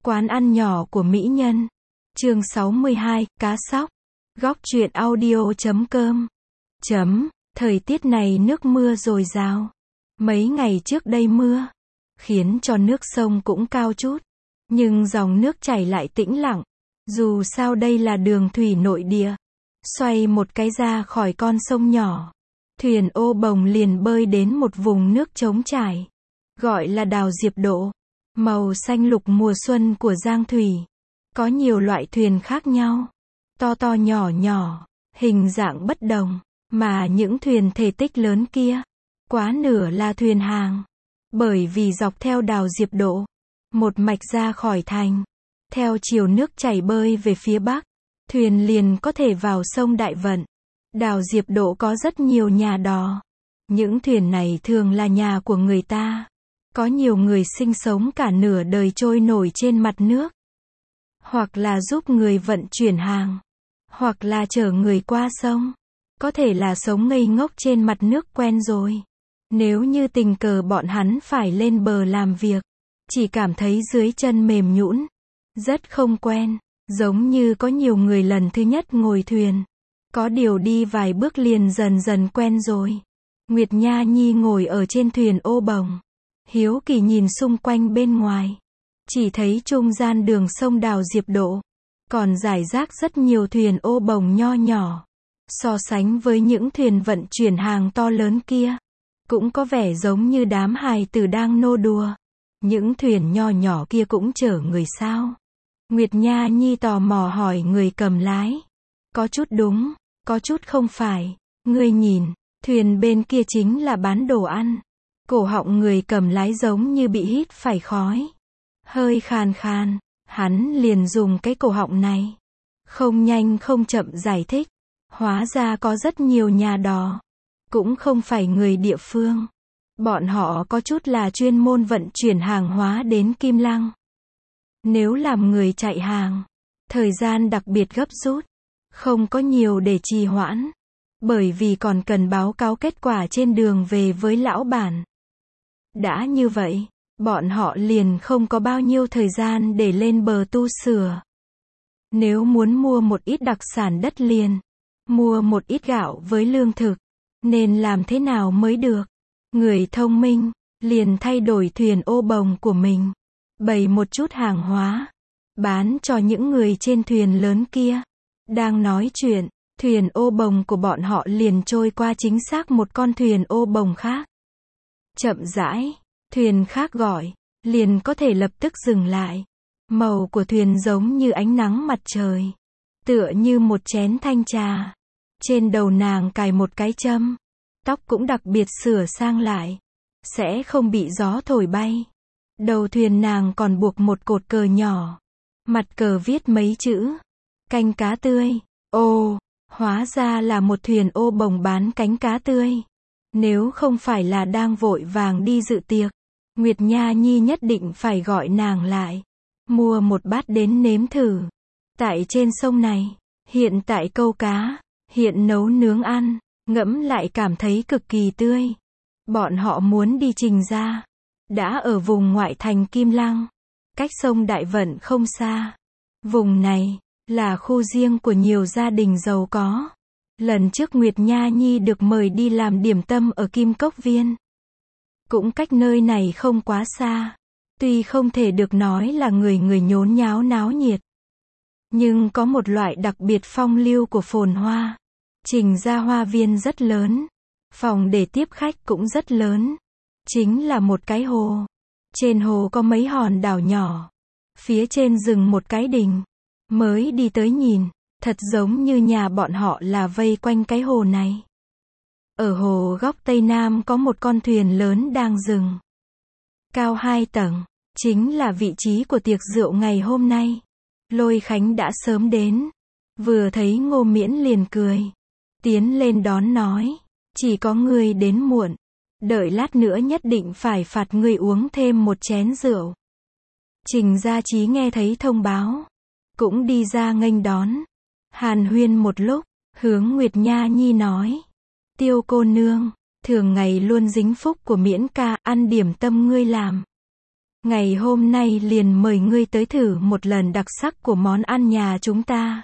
Quán ăn nhỏ của mỹ nhân. Chương 62, cá sóc. Góc truyện audio.com. Thời tiết này nước mưa dồi dào. Mấy ngày trước đây mưa, khiến cho nước sông cũng cao chút. Nhưng dòng nước chảy lại tĩnh lặng. Dù sao đây là đường thủy nội địa. Xoay một cái ra khỏi con sông nhỏ. Thuyền ô bồng liền bơi đến một vùng nước trống trải. Gọi là đào Diệp Độ. Màu xanh lục mùa xuân của Giang Thủy. Có nhiều loại thuyền khác nhau. To to nhỏ nhỏ, hình dạng bất đồng. Mà những thuyền thể tích lớn kia, quá nửa là thuyền hàng. Bởi vì dọc theo đào Diệp Độ, một mạch ra khỏi thành, theo chiều nước chảy bơi về phía bắc, thuyền liền có thể vào sông Đại Vận. Đào Diệp Độ có rất nhiều nhà đò. Những thuyền này thường là nhà của người ta. Có nhiều người sinh sống cả nửa đời trôi nổi trên mặt nước. Hoặc là giúp người vận chuyển hàng. Hoặc là chở người qua sông. Có thể là sống ngây ngốc trên mặt nước quen rồi. Nếu như tình cờ bọn hắn phải lên bờ làm việc, chỉ cảm thấy dưới chân mềm nhũn, rất không quen. Giống như có nhiều người lần thứ nhất ngồi thuyền. Có điều đi vài bước liền dần dần quen rồi. Nguyệt Nha Nhi ngồi ở trên thuyền ô bồng. Hiếu kỳ nhìn xung quanh bên ngoài. Chỉ thấy trung gian đường sông đào Diệp Độ. Còn rải rác rất nhiều thuyền ô bồng nho nhỏ. So sánh với những thuyền vận chuyển hàng to lớn kia. Cũng có vẻ giống như đám hài tử đang nô đùa. Những thuyền nho nhỏ kia cũng chở người sao? Nguyệt Nha Nhi tò mò hỏi người cầm lái. Có chút đúng, có chút không phải. Ngươi nhìn, thuyền bên kia chính là bán đồ ăn. Cổ họng người cầm lái giống như bị hít phải khói. Hơi khàn khàn, hắn liền dùng cái cổ họng này. Không nhanh không chậm giải thích. Hóa ra có rất nhiều nhà đò. Cũng không phải người địa phương. Bọn họ có chút là chuyên môn vận chuyển hàng hóa đến Kim Lăng. Nếu làm người chạy hàng, thời gian đặc biệt gấp rút. Không có nhiều để trì hoãn. Bởi vì còn cần báo cáo kết quả trên đường về với lão bản. Đã như vậy, bọn họ liền không có bao nhiêu thời gian để lên bờ tu sửa. Nếu muốn mua một ít đặc sản đất liền, mua một ít gạo với lương thực, nên làm thế nào mới được? Người thông minh, liền thay đổi thuyền ô bồng của mình, bày một chút hàng hóa, bán cho những người trên thuyền lớn kia. Đang nói chuyện, thuyền ô bồng của bọn họ liền trôi qua chính xác một con thuyền ô bồng khác. Chậm rãi, thuyền khác gọi, liền có thể lập tức dừng lại. Màu của thuyền giống như ánh nắng mặt trời, tựa như một chén thanh trà. Trên đầu nàng cài một cái châm, tóc cũng đặc biệt sửa sang lại, sẽ không bị gió thổi bay. Đầu thuyền nàng còn buộc một cột cờ nhỏ, mặt cờ viết mấy chữ: canh cá tươi. Ồ, hóa ra là một thuyền ô bồng bán cánh cá tươi. Nếu không phải là đang vội vàng đi dự tiệc, Nguyệt Nha Nhi nhất định phải gọi nàng lại, mua một bát đến nếm thử. Tại trên sông này, hiện tại câu cá, hiện nấu nướng ăn, ngẫm lại cảm thấy cực kỳ tươi. Bọn họ muốn đi Trình ra, đã ở vùng ngoại thành Kim Lăng, cách sông Đại Vận không xa. Vùng này là khu riêng của nhiều gia đình giàu có. Lần trước Nguyệt Nha Nhi được mời đi làm điểm tâm ở Kim Cốc Viên. Cũng cách nơi này không quá xa. Tuy không thể được nói là người người nhốn nháo náo nhiệt, nhưng có một loại đặc biệt phong lưu của phồn hoa. Trình ra hoa viên rất lớn. Phòng để tiếp khách cũng rất lớn. Chính là một cái hồ. Trên hồ có mấy hòn đảo nhỏ. Phía trên rừng một cái đình. Mới đi tới nhìn, thật giống như nhà bọn họ là vây quanh cái hồ này. Ở hồ góc Tây Nam có một con thuyền lớn đang dừng. Cao 2 tầng, chính là vị trí của tiệc rượu ngày hôm nay. Lôi Khánh đã sớm đến. Vừa thấy Ngô Miễn liền cười. Tiến lên đón nói. Chỉ có ngươi đến muộn. Đợi lát nữa nhất định phải phạt ngươi uống thêm một chén rượu. Trình Gia Chí nghe thấy thông báo, cũng đi ra nghênh đón. Hàn huyên một lúc, hướng Nguyệt Nha Nhi nói. Tiêu cô nương, thường ngày luôn dính phúc của Miễn ca, ăn điểm tâm ngươi làm. Ngày hôm nay liền mời ngươi tới thử một lần đặc sắc của món ăn nhà chúng ta.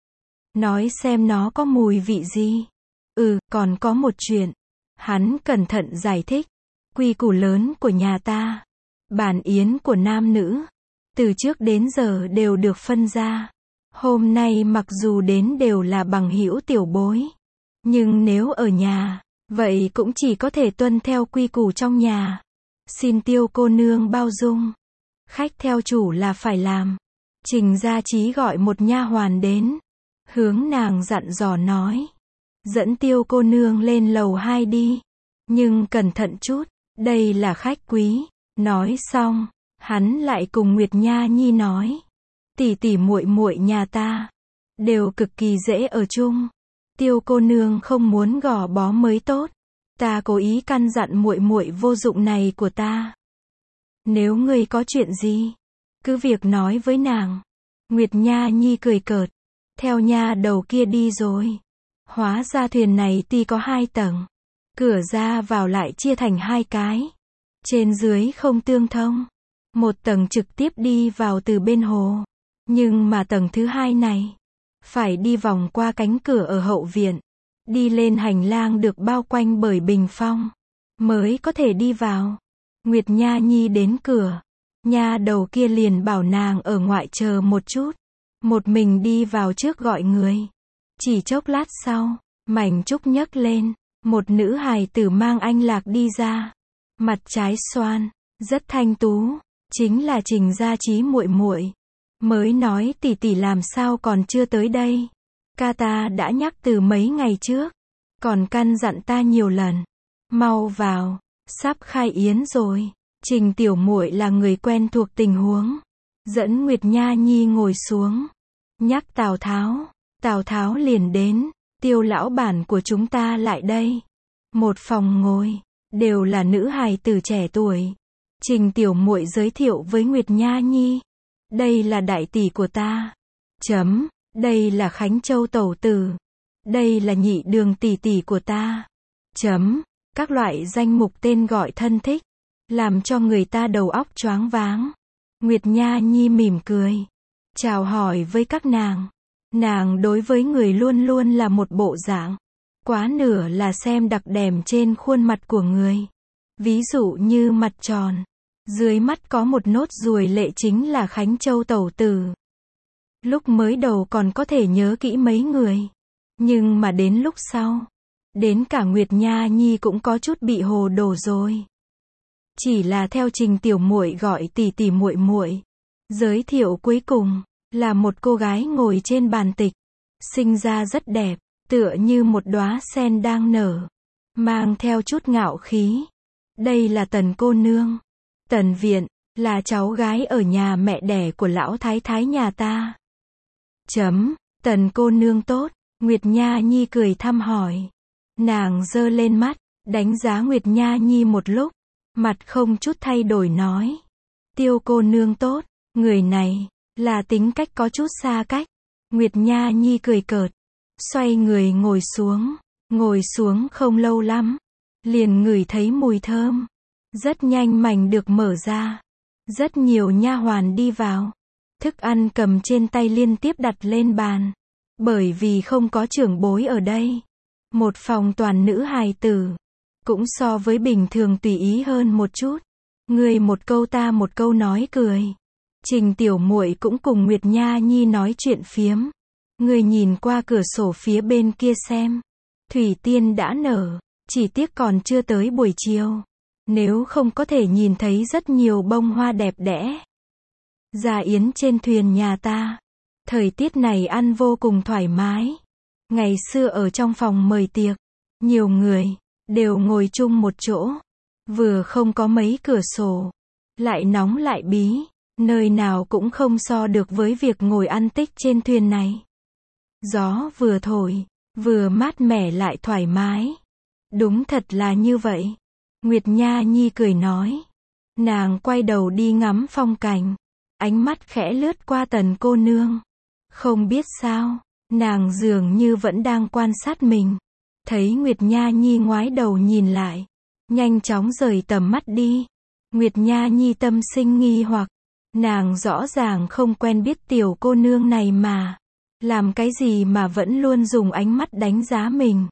Nói xem nó có mùi vị gì. Còn có một chuyện. Hắn cẩn thận giải thích. Quy củ lớn của nhà ta. Bàn yến của nam nữ. Từ trước đến giờ đều được phân ra. Hôm nay mặc dù đến đều là bằng hữu tiểu bối. Nhưng nếu ở nhà, vậy cũng chỉ có thể tuân theo quy củ trong nhà. Xin Tiêu cô nương bao dung. Khách theo chủ là phải làm. Trình Gia Chí gọi một nha hoàn đến. Hướng nàng dặn dò nói. Dẫn Tiêu cô nương lên lầu 2 đi. Nhưng cẩn thận chút, đây là khách quý. Nói xong, hắn lại cùng Nguyệt Nha Nhi nói. Tỷ tỷ muội muội nhà ta đều cực kỳ dễ ở chung. Tiêu cô nương không muốn gò bó mới tốt. Ta cố ý căn dặn muội muội vô dụng này của ta. Nếu ngươi có chuyện gì, cứ việc nói với nàng. Nguyệt Nha Nhi cười cợt, theo nha đầu kia đi rồi. Hóa ra thuyền này tuy có 2 tầng, cửa ra vào lại chia thành 2 cái. Trên dưới không tương thông. Một tầng trực tiếp đi vào từ bên hồ. Nhưng mà tầng thứ 2 này, phải đi vòng qua cánh cửa ở hậu viện. Đi lên hành lang được bao quanh bởi bình phong, mới có thể đi vào. Nguyệt Nha Nhi đến cửa. Nha đầu kia liền bảo nàng ở ngoại chờ một chút. Một mình đi vào trước gọi người. Chỉ chốc lát sau, mảnh trúc nhấc lên. Một nữ hài tử mang anh lạc đi ra. Mặt trái xoan, rất thanh tú. Chính là Trình Gia Chí muội muội. Mới nói tỷ tỷ làm sao còn chưa tới đây. Ca ta đã nhắc từ mấy ngày trước. Còn căn dặn ta nhiều lần. Mau vào, sắp khai yến rồi. Trình tiểu muội là người quen thuộc tình huống. Dẫn Nguyệt Nha Nhi ngồi xuống. Nhắc Tào Tháo. Tào Tháo liền đến. Tiêu lão bản của chúng ta lại đây. Một phòng ngồi, đều là nữ hài tử trẻ tuổi. Trình tiểu muội giới thiệu với Nguyệt Nha Nhi. Đây là đại tỷ của ta. Đây là Khánh Châu tẩu tử. Đây là Nhị Đường tỷ tỷ của ta. Các loại danh mục tên gọi thân thích, làm cho người ta đầu óc choáng váng. Nguyệt Nha Nhi mỉm cười, chào hỏi với các nàng. Nàng đối với người luôn luôn là một bộ dạng, quá nửa là xem đặc điểm trên khuôn mặt của người. Ví dụ như mặt tròn, dưới mắt có một nốt ruồi lệ chính là Khánh Châu tẩu tử. Lúc mới đầu còn có thể nhớ kỹ mấy người, nhưng mà đến lúc sau, đến cả Nguyệt Nha Nhi cũng có chút bị hồ đồ rồi. Chỉ là theo Trình tiểu muội gọi tỷ tỷ muội muội. Giới thiệu cuối cùng là một cô gái ngồi trên bàn tịch, sinh ra rất đẹp, tựa như một đóa sen đang nở, mang theo chút ngạo khí. Đây là Tần cô nương. Tần Viện, là cháu gái ở nhà mẹ đẻ của lão thái thái nhà ta. Tần cô nương tốt. Nguyệt Nha Nhi cười thăm hỏi. Nàng giơ lên mắt, đánh giá Nguyệt Nha Nhi một lúc, mặt không chút thay đổi nói. Tiêu cô nương tốt. Người này, là tính cách có chút xa cách. Nguyệt Nha Nhi cười cợt, xoay người ngồi xuống. Ngồi xuống không lâu lắm, liền ngửi thấy mùi thơm. Rất nhanh mảnh được mở ra. Rất nhiều nha hoàn đi vào. Thức ăn cầm trên tay liên tiếp đặt lên bàn. Bởi vì không có trưởng bối ở đây. Một phòng toàn nữ hài tử. Cũng so với bình thường tùy ý hơn một chút. Người một câu ta một câu nói cười. Trình tiểu muội cũng cùng Nguyệt Nha Nhi nói chuyện phiếm. Người nhìn qua cửa sổ phía bên kia xem. Thủy tiên đã nở. Chỉ tiếc còn chưa tới buổi chiều. Nếu không có thể nhìn thấy rất nhiều bông hoa đẹp đẽ. Gia yến trên thuyền nhà ta. Thời tiết này ăn vô cùng thoải mái. Ngày xưa ở trong phòng mời tiệc, nhiều người, đều ngồi chung một chỗ. Vừa không có mấy cửa sổ, lại nóng lại bí, nơi nào cũng không so được với việc ngồi ăn tích trên thuyền này. Gió vừa thổi, vừa mát mẻ lại thoải mái. Đúng thật là như vậy. Nguyệt Nha Nhi cười nói. Nàng quay đầu đi ngắm phong cảnh. Ánh mắt khẽ lướt qua Tần cô nương. Không biết sao, nàng dường như vẫn đang quan sát mình. Thấy Nguyệt Nha Nhi ngoái đầu nhìn lại, nhanh chóng rời tầm mắt đi. Nguyệt Nha Nhi tâm sinh nghi hoặc, nàng rõ ràng không quen biết tiểu cô nương này mà, làm cái gì mà vẫn luôn dùng ánh mắt đánh giá mình.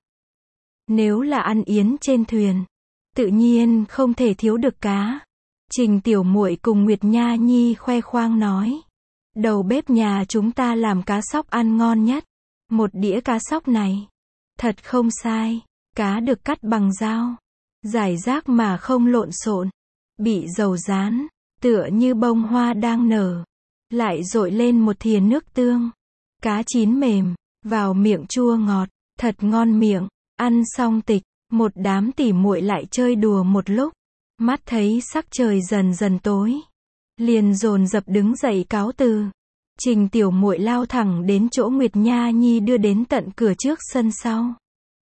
Nếu là ăn yến trên thuyền, tự nhiên không thể thiếu được cá. Trình tiểu muội cùng Nguyệt Nha Nhi khoe khoang nói, đầu bếp nhà chúng ta làm cá sóc ăn ngon nhất. Một đĩa cá sóc này, thật không sai, cá được cắt bằng dao, rải rác mà không lộn xộn, bị dầu rán, tựa như bông hoa đang nở, lại dội lên một thìa nước tương. Cá chín mềm, vào miệng chua ngọt, thật ngon miệng. Ăn xong tịch, một đám tỉ muội lại chơi đùa một lúc, mắt thấy sắc trời dần dần tối, liền dồn dập đứng dậy cáo từ. Trình tiểu muội lao thẳng đến chỗ Nguyệt Nha Nhi đưa đến tận cửa trước sân sau.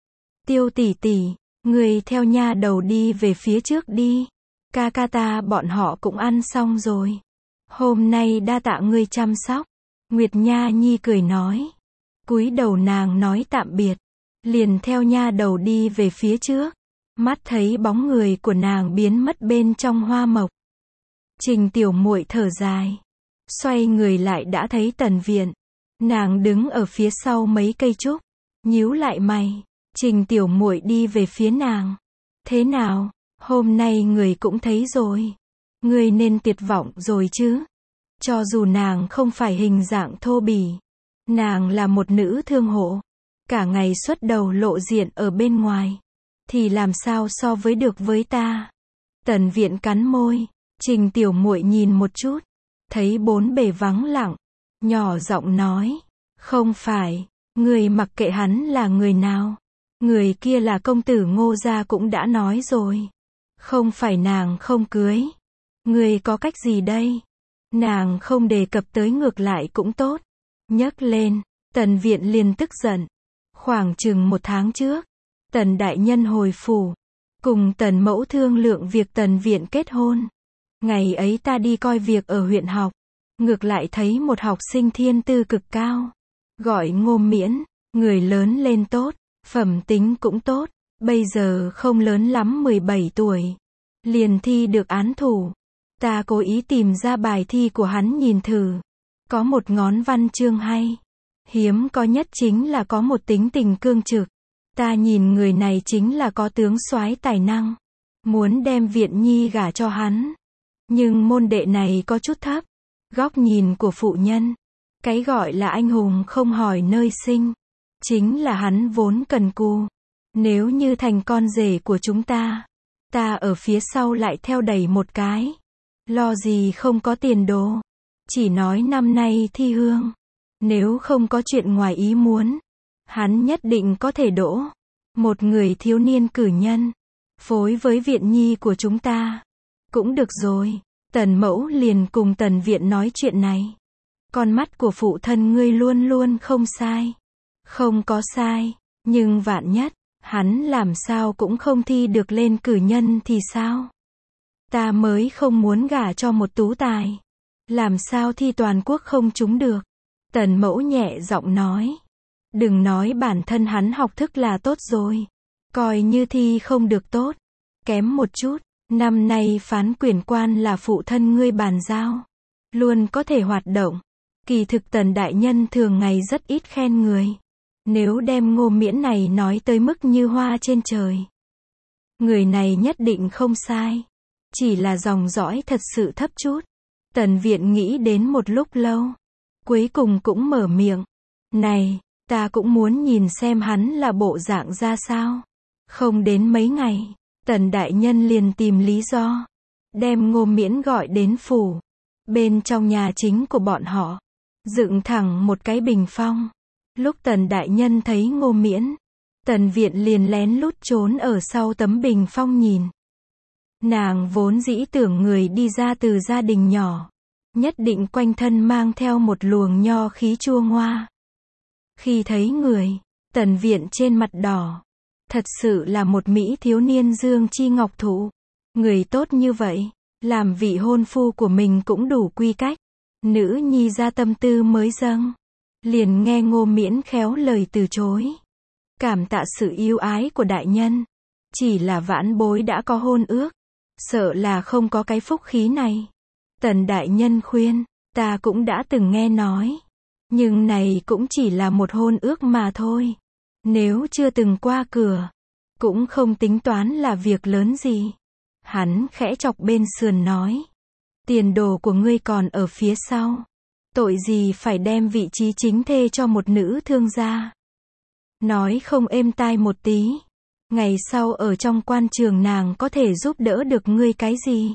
Tiêu tỷ tỷ, người theo nha đầu đi về phía trước đi. Ca ca ta bọn họ cũng ăn xong rồi. Hôm nay đa tạ ngươi chăm sóc. Nguyệt Nha Nhi cười nói. Cúi đầu nàng nói tạm biệt, liền theo nha đầu đi về phía trước. Mắt thấy bóng người của nàng biến mất bên trong hoa mộc. Trình tiểu muội thở dài, xoay người lại đã thấy Tần Viện. Nàng đứng ở phía sau mấy cây trúc, nhíu lại mày. Trình tiểu muội đi về phía nàng. Thế nào, hôm nay người cũng thấy rồi. Người nên tuyệt vọng rồi chứ. Cho dù nàng không phải hình dạng thô bỉ, nàng là một nữ thương hộ, cả ngày xuất đầu lộ diện ở bên ngoài, thì làm sao so với được với ta. Tần Viện cắn môi. Trình tiểu muội nhìn một chút, thấy bốn bề vắng lặng, nhỏ giọng nói, không phải, người mặc kệ hắn là người nào, người kia là công tử Ngô gia cũng đã nói rồi, không phải nàng không cưới, người có cách gì đây? Nàng không đề cập tới ngược lại cũng tốt. Nhấc lên, Tần Viện liền tức giận. Khoảng chừng 1 tháng trước, Tần đại nhân hồi phủ, cùng Tần mẫu thương lượng việc Tần Viện kết hôn. Ngày ấy ta đi coi việc ở huyện học, ngược lại thấy một học sinh thiên tư cực cao, gọi Ngô Miễn, người lớn lên tốt, phẩm tính cũng tốt, bây giờ không lớn lắm 17 tuổi, liền thi được án thủ. Ta cố ý tìm ra bài thi của hắn nhìn thử, có một ngón văn chương hay, hiếm có nhất chính là có một tính tình cương trực. Ta nhìn người này chính là có tướng soái tài năng, muốn đem Viện Nhi gả cho hắn. Nhưng môn đệ này có chút thấp, góc nhìn của phụ nhân, cái gọi là anh hùng không hỏi nơi sinh, chính là hắn vốn cần cù. Nếu như thành con rể của chúng ta ở phía sau lại theo đẩy một cái, lo gì không có tiền đồ. Chỉ nói năm nay thi hương, nếu không có chuyện ngoài ý muốn, hắn nhất định có thể đỗ. Một người thiếu niên cử nhân, phối với Viện Nhi của chúng ta, cũng được rồi. Tần mẫu liền cùng Tần Viện nói chuyện này. Con mắt của phụ thân ngươi luôn luôn không sai. Không có sai, nhưng vạn nhất, hắn làm sao cũng không thi được lên cử nhân thì sao? Ta mới không muốn gả cho một tú tài. Làm sao thi toàn quốc không trúng được? Tần mẫu nhẹ giọng nói. Đừng nói bản thân hắn học thức là tốt rồi. Coi như thi không được tốt, kém một chút. Năm nay phán quyền quan là phụ thân ngươi bàn giao, luôn có thể hoạt động. Kỳ thực Tần đại nhân thường ngày rất ít khen người. Nếu đem Ngô Miễn này nói tới mức như hoa trên trời, người này nhất định không sai, chỉ là dòng dõi thật sự thấp chút. Tần Viện nghĩ đến một lúc lâu, cuối cùng cũng mở miệng. Này, ta cũng muốn nhìn xem hắn là bộ dạng ra sao. Không đến mấy ngày, Tần đại nhân liền tìm lý do, đem Ngô Miễn gọi đến phủ. Bên trong nhà chính của bọn họ, dựng thẳng một cái bình phong. Lúc Tần đại nhân thấy Ngô Miễn, Tần Viện liền lén lút trốn ở sau tấm bình phong nhìn. Nàng vốn dĩ tưởng người đi ra từ gia đình nhỏ, nhất định quanh thân mang theo một luồng nho khí chua ngoa. Khi thấy người, Tần Viện trên mặt đỏ. Thật sự là một mỹ thiếu niên dương chi ngọc thụ. Người tốt như vậy, làm vị hôn phu của mình cũng đủ quy cách. Nữ nhi ra tâm tư mới dâng, liền nghe Ngô Miễn khéo lời từ chối. Cảm tạ sự yêu ái của đại nhân, chỉ là vãn bối đã có hôn ước, sợ là không có cái phúc khí này. Tần đại nhân khuyên, ta cũng đã từng nghe nói. Nhưng này cũng chỉ là một hôn ước mà thôi. Nếu chưa từng qua cửa, cũng không tính toán là việc lớn gì. Hắn khẽ chọc bên sườn nói. Tiền đồ của ngươi còn ở phía sau. Tội gì phải đem vị trí chính thê cho một nữ thương gia. Nói không êm tai một tí. Ngày sau ở trong quan trường nàng có thể giúp đỡ được ngươi cái gì?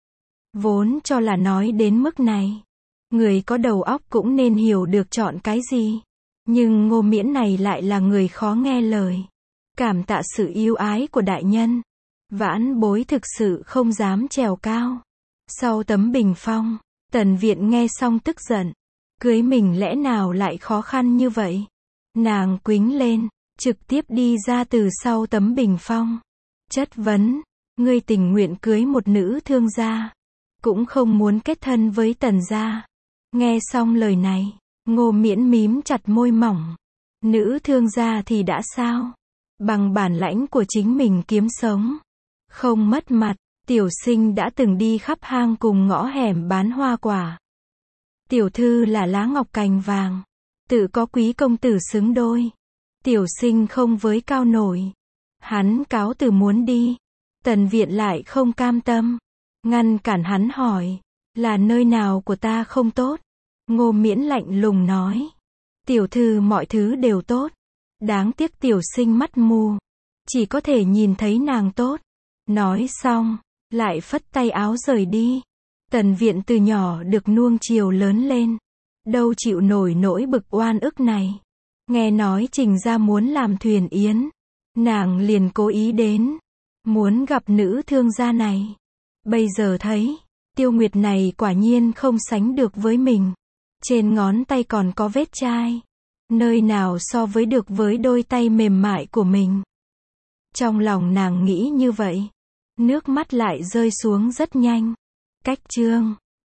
Vốn cho là nói đến mức này. Người có đầu óc cũng nên hiểu được chọn cái gì. Nhưng Ngô Miễn này lại là người khó nghe lời. Cảm tạ sự yêu ái của đại nhân. Vãn bối thực sự không dám trèo cao. Sau tấm bình phong, Tần Viện nghe xong tức giận. Cưới mình lẽ nào lại khó khăn như vậy? Nàng quính lên, trực tiếp đi ra từ sau tấm bình phong. Chất vấn, ngươi tình nguyện cưới một nữ thương gia, cũng không muốn kết thân với Tần gia. Nghe xong lời này, Ngô Miễn mím chặt môi mỏng. Nữ thương gia thì đã sao? Bằng bản lãnh của chính mình kiếm sống. Không mất mặt, tiểu sinh đã từng đi khắp hang cùng ngõ hẻm bán hoa quả. Tiểu thư là lá ngọc cành vàng. Tự có quý công tử xứng đôi. Tiểu sinh không với cao nổi. Hắn cáo từ muốn đi. Tần Viện lại không cam tâm. Ngăn cản hắn hỏi. Là nơi nào của ta không tốt? Ngô Miễn lạnh lùng nói. Tiểu thư mọi thứ đều tốt. Đáng tiếc tiểu sinh mắt mù. Chỉ có thể nhìn thấy nàng tốt. Nói xong, lại phất tay áo rời đi. Tần Viện từ nhỏ được nuông chiều lớn lên. Đâu chịu nổi nỗi bực oan ức này. Nghe nói Trình gia muốn làm thuyền yến. Nàng liền cố ý đến. Muốn gặp nữ thương gia này. Bây giờ thấy, Tiêu Nguyệt này quả nhiên không sánh được với mình. Trên ngón tay còn có vết chai. Nơi nào so với được với đôi tay mềm mại của mình. Trong lòng nàng nghĩ như vậy. Nước mắt lại rơi xuống rất nhanh. Cách chương